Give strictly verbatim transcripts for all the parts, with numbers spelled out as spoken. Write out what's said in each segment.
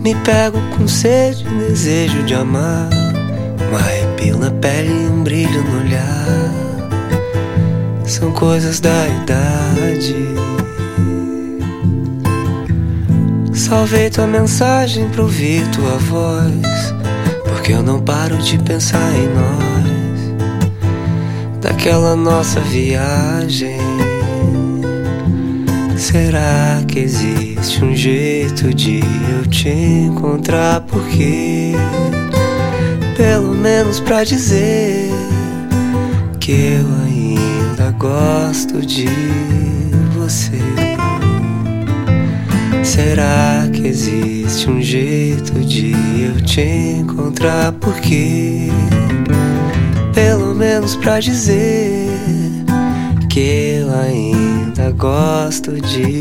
Me pego com sede, um desejo de amar, um arrepio na pele e um brilho no olhar. São coisas da idade. Salvei tua mensagem pra ouvir tua voz, porque eu não paro de pensar em nós, daquela nossa viagem. Será que existe um jeito de eu te encontrar? Porque pelo menos pra dizer que eu ainda gosto de você. Será que existe um jeito de eu te encontrar? Porque pelo menos pra dizer que eu ainda gosto de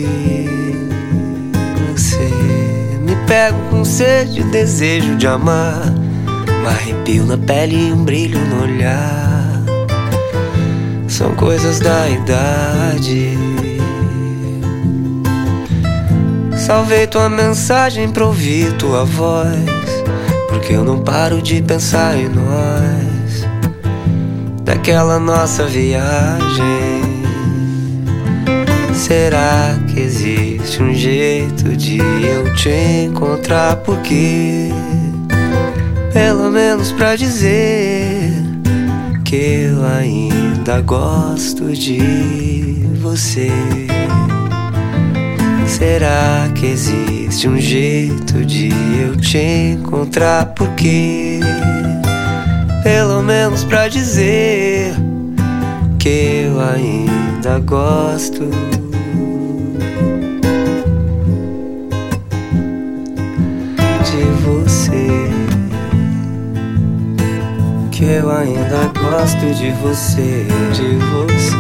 você. Me pego com sede, desejo de amar, um arrepio na pele e um brilho no olhar. São coisas da idade. Salvei tua mensagem pra ouvir tua voz, porque eu não paro de pensar em nós, daquela nossa viagem. Será que existe um jeito de eu te encontrar? Porque pelo menos pra dizer que eu ainda gosto de você. Será que existe um jeito de eu te encontrar? Porque pelo menos pra dizer que eu ainda gosto de você. Que eu ainda gosto de você, de você.